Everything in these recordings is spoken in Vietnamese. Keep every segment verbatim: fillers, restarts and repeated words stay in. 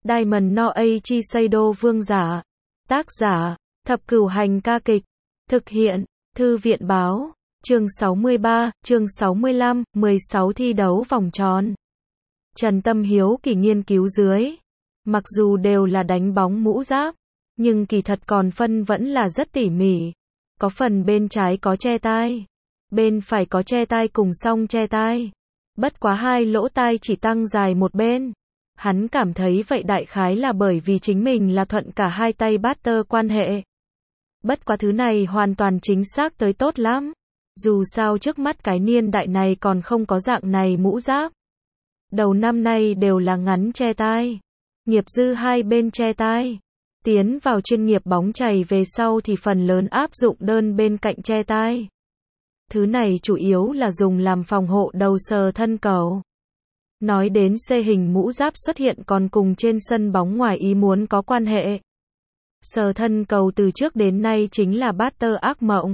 Diamond no Eiichi Seido vương giả. Tác giả, Thập Cửu Hành ca kịch. Thực hiện, Thư viện báo. Chương sáu mươi ba, chương sáu mươi lăm, mười sáu thi đấu vòng tròn. Trần Tâm hiếu kỳ nghiên cứu dưới. Mặc dù đều là đánh bóng mũ giáp, nhưng kỳ thật còn phân vẫn là rất tỉ mỉ. Có phần bên trái có che tai, bên phải có che tai cùng song che tai. Bất quá hai lỗ tai chỉ tăng dài một bên. Hắn cảm thấy vậy đại khái là bởi vì chính mình là thuận cả hai tay batter quan hệ. Bất quá thứ này hoàn toàn chính xác tới tốt lắm. Dù sao trước mắt cái niên đại này còn không có dạng này mũ giáp. Đầu năm nay đều là ngắn che tai. Nghiệp dư hai bên che tai. Tiến vào chuyên nghiệp bóng chày về sau thì phần lớn áp dụng đơn bên cạnh che tai. Thứ này chủ yếu là dùng làm phòng hộ đầu sờ thân cầu. Nói đến C hình mũ giáp xuất hiện còn cùng trên sân bóng ngoài ý muốn có quan hệ. Sờ thân cầu từ trước đến nay chính là batter ác mộng.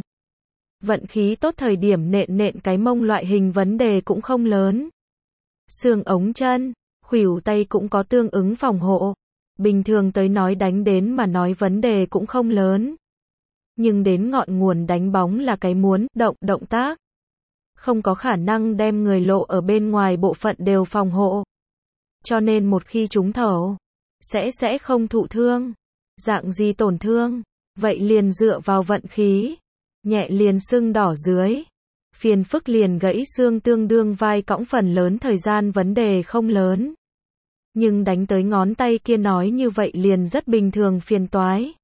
Vận khí tốt thời điểm nện nện cái mông loại hình vấn đề cũng không lớn. Xương ống chân, khuỷu tay cũng có tương ứng phòng hộ. Bình thường tới nói đánh đến mà nói vấn đề cũng không lớn. Nhưng đến ngọn nguồn đánh bóng là cái muốn động động tác. Không có khả năng đem người lộ ở bên ngoài bộ phận đều phòng hộ. Cho nên một khi trúng thầu, sẽ sẽ không thụ thương. Dạng gì tổn thương? Vậy liền dựa vào vận khí. Nhẹ liền sưng đỏ dưới. Phiền phức liền gãy xương tương đương vai cõng phần lớn thời gian vấn đề không lớn. Nhưng đánh tới ngón tay kia nói như vậy liền rất bình thường phiền toái.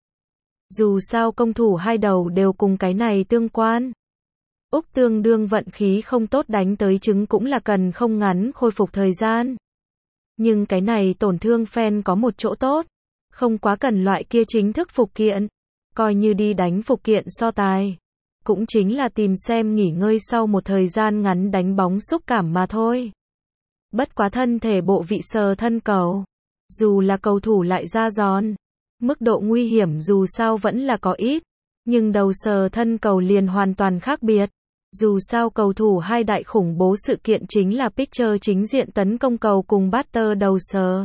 Dù sao công thủ hai đầu đều cùng cái này tương quan. Úc tương đương vận khí không tốt đánh tới trứng cũng là cần không ngắn khôi phục thời gian. Nhưng cái này tổn thương fan có một chỗ tốt. Không quá cần loại kia chính thức phục kiện. Coi như đi đánh phục kiện so tài. Cũng chính là tìm xem nghỉ ngơi sau một thời gian ngắn đánh bóng xúc cảm mà thôi. Bất quá thân thể bộ vị sờ thân cầu. Dù là cầu thủ lại ra giòn. Mức độ nguy hiểm dù sao vẫn là có ít. Nhưng đầu sờ thân cầu liền hoàn toàn khác biệt. Dù sao cầu thủ hai đại khủng bố sự kiện chính là pitcher chính diện tấn công cầu cùng batter đầu sờ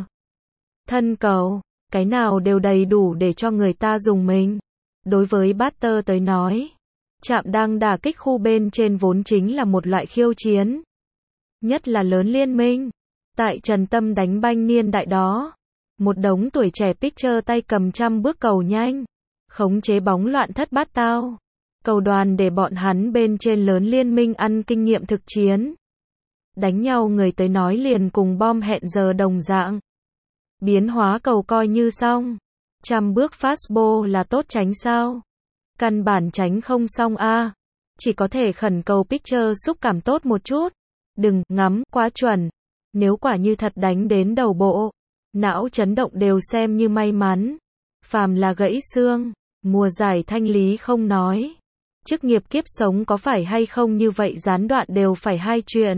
thân cầu. Cái nào đều đầy đủ để cho người ta dùng mình. Đối với batter tới nói, chạm đang đả kích khu bên trên vốn chính là một loại khiêu chiến. Nhất là lớn liên minh. Tại Trần Tâm đánh banh niên đại đó. Một đống tuổi trẻ pitcher tay cầm trăm bước cầu nhanh. Khống chế bóng loạn thất bát tao. Cầu đoàn để bọn hắn bên trên lớn liên minh ăn kinh nghiệm thực chiến. Đánh nhau người tới nói liền cùng bom hẹn giờ đồng dạng. Biến hóa cầu coi như xong. Trăm bước fastball là tốt tránh sao? Căn bản tránh không xong a. À. Chỉ có thể khẩn cầu pitcher xúc cảm tốt một chút. Đừng ngắm quá chuẩn. Nếu quả như thật đánh đến đầu bộ, não chấn động đều xem như may mắn. Phàm là gãy xương, mùa giải thanh lý không nói. Chức nghiệp kiếp sống có phải hay không như vậy gián đoạn đều phải hai chuyện.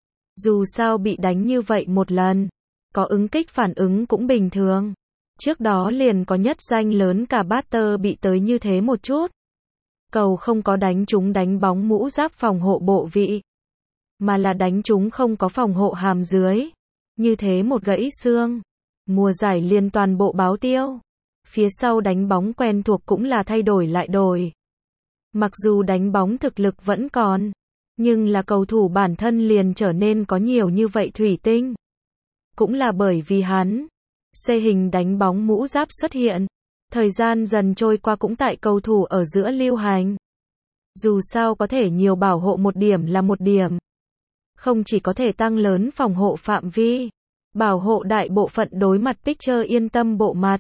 Dù sao bị đánh như vậy một lần, có ứng kích phản ứng cũng bình thường. Trước đó liền có nhất danh lớn cả batter bị tới như thế một chút. Cầu không có đánh trúng đánh bóng mũ giáp phòng hộ bộ vị, mà là đánh trúng không có phòng hộ hàm dưới. Như thế một gãy xương, mùa giải liền toàn bộ báo tiêu. Phía sau đánh bóng quen thuộc cũng là thay đổi lại đổi. Mặc dù đánh bóng thực lực vẫn còn, nhưng là cầu thủ bản thân liền trở nên có nhiều như vậy thủy tinh. Cũng là bởi vì hắn, C hình đánh bóng mũ giáp xuất hiện. Thời gian dần trôi qua cũng tại cầu thủ ở giữa lưu hành. Dù sao có thể nhiều bảo hộ một điểm là một điểm. Không chỉ có thể tăng lớn phòng hộ phạm vi, bảo hộ đại bộ phận đối mặt pitcher yên tâm bộ mặt.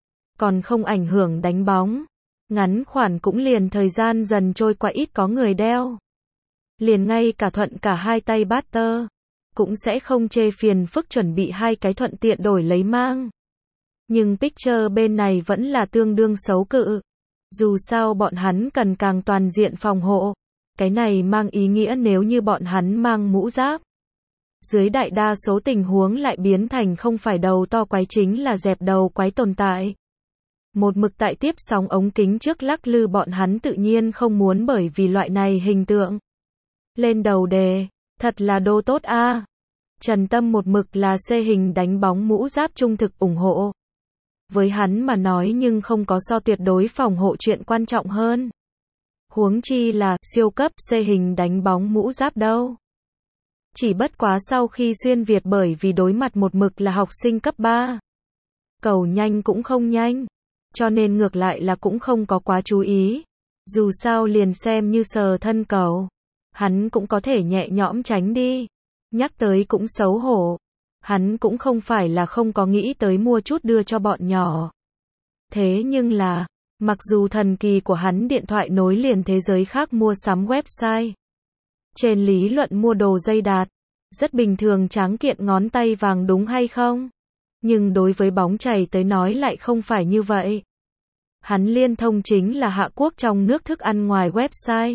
Còn không ảnh hưởng đánh bóng. Ngắn khoản cũng liền thời gian dần trôi qua ít có người đeo. Liền ngay cả thuận cả hai tay batter, cũng sẽ không chê phiền phức chuẩn bị hai cái thuận tiện đổi lấy mang. Nhưng pitcher bên này vẫn là tương đương xấu cự. Dù sao bọn hắn cần càng toàn diện phòng hộ. Cái này mang ý nghĩa nếu như bọn hắn mang mũ giáp. Dưới đại đa số tình huống lại biến thành không phải đầu to quái chính là dẹp đầu quái tồn tại. Một mực tại tiếp sóng ống kính trước lắc lư bọn hắn tự nhiên không muốn bởi vì loại này hình tượng. Lên đầu đề, thật là đô tốt a. Trần Tâm một mực là C hình đánh bóng mũ giáp trung thực ủng hộ. Với hắn mà nói nhưng không có so tuyệt đối phòng hộ chuyện quan trọng hơn. Huống chi là siêu cấp C hình đánh bóng mũ giáp đâu. Chỉ bất quá sau khi xuyên Việt bởi vì đối mặt một mực là học sinh cấp ba. Cầu nhanh cũng không nhanh. Cho nên ngược lại là cũng không có quá chú ý. Dù sao liền xem như sờ thân cầu. Hắn cũng có thể nhẹ nhõm tránh đi. Nhắc tới cũng xấu hổ. Hắn cũng không phải là không có nghĩ tới mua chút đưa cho bọn nhỏ. Thế nhưng là, mặc dù thần kỳ của hắn điện thoại nối liền thế giới khác mua sắm website. Trên lý luận mua đồ dây đạt. Rất bình thường tráng kiện ngón tay vàng đúng hay không? Nhưng đối với bóng chày tới nói lại không phải như vậy. Hắn liên thông chính là Hạ Quốc trong nước thức ăn ngoài website.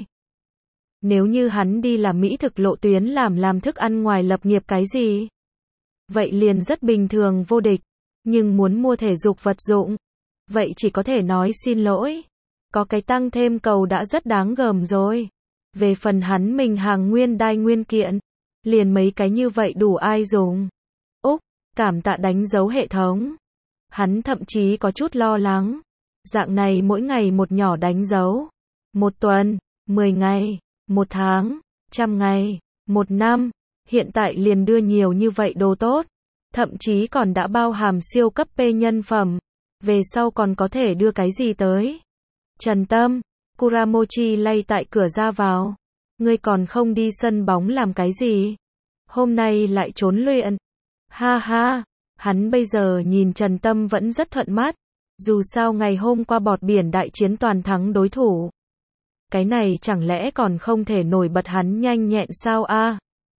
Nếu như hắn đi làm mỹ thực lộ tuyến làm làm thức ăn ngoài lập nghiệp cái gì? Vậy liền rất bình thường vô địch. Nhưng muốn mua thể dục vật dụng. Vậy chỉ có thể nói xin lỗi. Có cái tăng thêm cầu đã rất đáng gờm rồi. Về phần hắn mình hàng nguyên đai nguyên kiện. Liền mấy cái như vậy đủ ai dùng. Úc, cảm tạ đánh dấu hệ thống. Hắn thậm chí có chút lo lắng. Dạng này mỗi ngày một nhỏ đánh dấu. Một tuần, mười ngày, một tháng, trăm ngày, một năm. Hiện tại liền đưa nhiều như vậy đồ tốt. Thậm chí còn đã bao hàm siêu cấp P nhân phẩm. Về sau còn có thể đưa cái gì tới. Trần Tâm, Kuramochi lay tại cửa ra vào. Ngươi còn không đi sân bóng làm cái gì? Hôm nay lại trốn luyện. Ha ha, hắn bây giờ nhìn Trần Tâm vẫn rất thuận mắt. Dù sao ngày hôm qua bọt biển đại chiến toàn thắng đối thủ. Cái này chẳng lẽ còn không thể nổi bật hắn nhanh nhẹn sao a?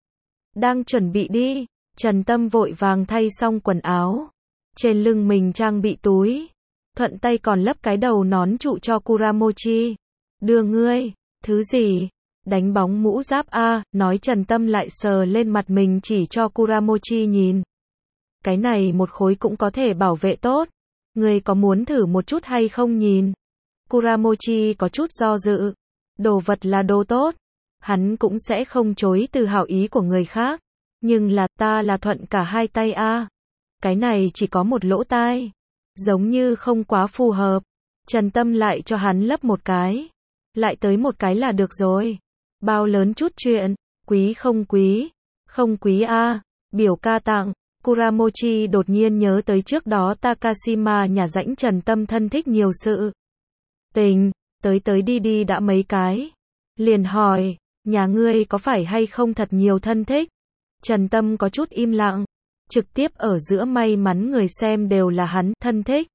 Đang chuẩn bị đi, Trần Tâm vội vàng thay xong quần áo. Trên lưng mình trang bị túi. Thuận tay còn lấp cái đầu nón trụ cho Kuramochi. Đưa ngươi, thứ gì? Đánh bóng mũ giáp a, nói Trần Tâm lại sờ lên mặt mình chỉ cho Kuramochi nhìn. Cái này một khối cũng có thể bảo vệ tốt. Ngươi có muốn thử một chút hay không nhìn? Kuramochi có chút do dự. Đồ vật là đồ tốt. Hắn cũng sẽ không chối từ hảo ý của người khác. Nhưng là ta là thuận cả hai tay a. Cái này chỉ có một lỗ tai. Giống như không quá phù hợp. Trần Tâm lại cho hắn lấp một cái. Lại tới một cái là được rồi. Bao lớn chút chuyện. Quý không quý? Không quý a. Biểu ca tặng. Kuramochi đột nhiên nhớ tới trước đó Takashima nhà rãnh Trần Tâm thân thích nhiều sự tình, tới tới đi đi đã mấy cái. Liền hỏi, nhà ngươi có phải hay không thật nhiều thân thích? Trần Tâm có chút im lặng, trực tiếp ở giữa may mắn người xem đều là hắn thân thích.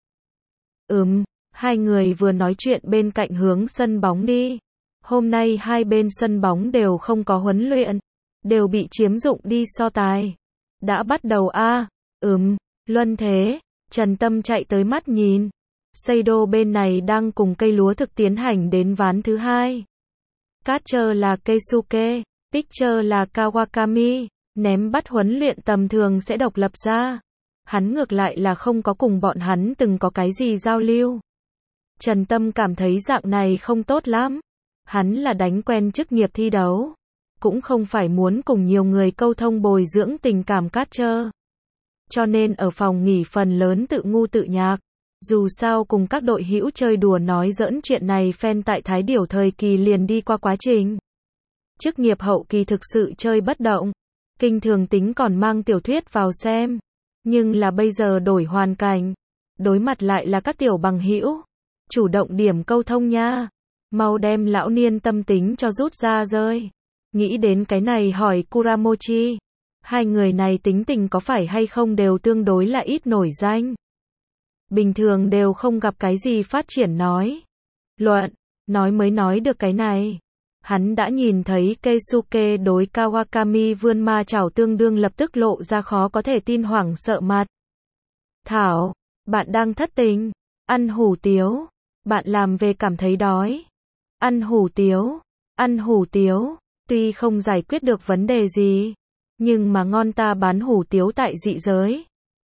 Ừm, hai người vừa nói chuyện bên cạnh hướng sân bóng đi. Hôm nay hai bên sân bóng đều không có huấn luyện, đều bị chiếm dụng đi so tài. Đã bắt đầu a, à? Ừm, luân thế. Trần Tâm chạy tới mắt nhìn. Seido bên này đang cùng cây lúa thực tiến hành đến ván thứ hai. Catcher là Keisuke, pitcher là Kawakami, ném bắt huấn luyện tầm thường sẽ độc lập ra. Hắn ngược lại là không có cùng bọn hắn từng có cái gì giao lưu. Trần Tâm cảm thấy dạng này không tốt lắm. Hắn là đánh quen chức nghiệp thi đấu. Cũng không phải muốn cùng nhiều người câu thông bồi dưỡng tình cảm catcher. Cho nên ở phòng nghỉ phần lớn tự ngu tự nhạc. Dù sao cùng các đội hữu chơi đùa nói giỡn chuyện này fan tại Thái Điểu thời kỳ liền đi qua quá trình. Chức nghiệp hậu kỳ thực sự chơi bất động. Kinh thường tính còn mang tiểu thuyết vào xem. Nhưng là bây giờ đổi hoàn cảnh. Đối mặt lại là các tiểu bằng hữu. Chủ động điểm câu thông nha. Mau đem lão niên tâm tính cho rút ra rơi. Nghĩ đến cái này hỏi Kuramochi. Hai người này tính tình có phải hay không đều tương đối là ít nổi danh. Bình thường đều không gặp cái gì phát triển nói. Luận, nói mới nói được cái này. Hắn đã nhìn thấy Keisuke đối Kawakami vươn ma chảo tương đương lập tức lộ ra khó có thể tin hoảng sợ mặt. Thảo, bạn đang thất tình. Ăn hủ tiếu. Bạn làm về cảm thấy đói. Ăn hủ tiếu. Ăn hủ tiếu. Tuy không giải quyết được vấn đề gì. Nhưng mà ngon ta bán hủ tiếu tại dị giới.